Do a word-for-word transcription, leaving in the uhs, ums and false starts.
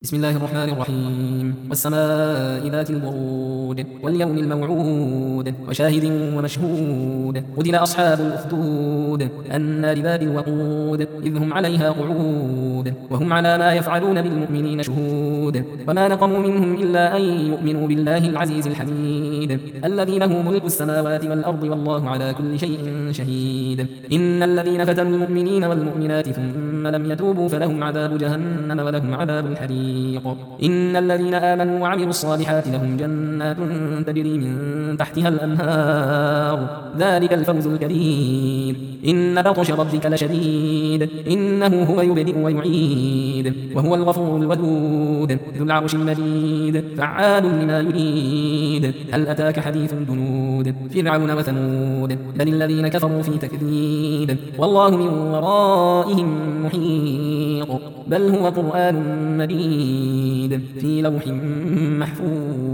بسم الله الرحمن الرحيم والسماء ذات البروج واليوم الموعود وشاهد ومشهود قتل أصحاب الأخدود النار ذات الوقود إذ هم عليها قعود وهم على ما يفعلون بالمؤمنين شهود وما نقموا منهم إلا أن يؤمنوا بالله العزيز الحميد الذي له ملك السماوات والأرض والله على كل شيء شهيد إن الذين فتنوا المؤمنين والمؤمنات ثم لم يتوبوا فلهم عذاب جهنم ولهم عذاب الحريق إن الذين آمنوا وعملوا الصالحات لهم جنات تجري من تحتها الأنهار ذلك الفوز الكبير إن بطش ربك لشديد إنه هو يبدئ ويعيد وهو الغفور الودود ذو العرش المجيد فعال لما يريد هل أتاك حديث الجنود فرعون وثمود بل الذين كفروا في تكذيب والله من ورائهم محيط بل هو قرآن مجيد في لوح محفوظ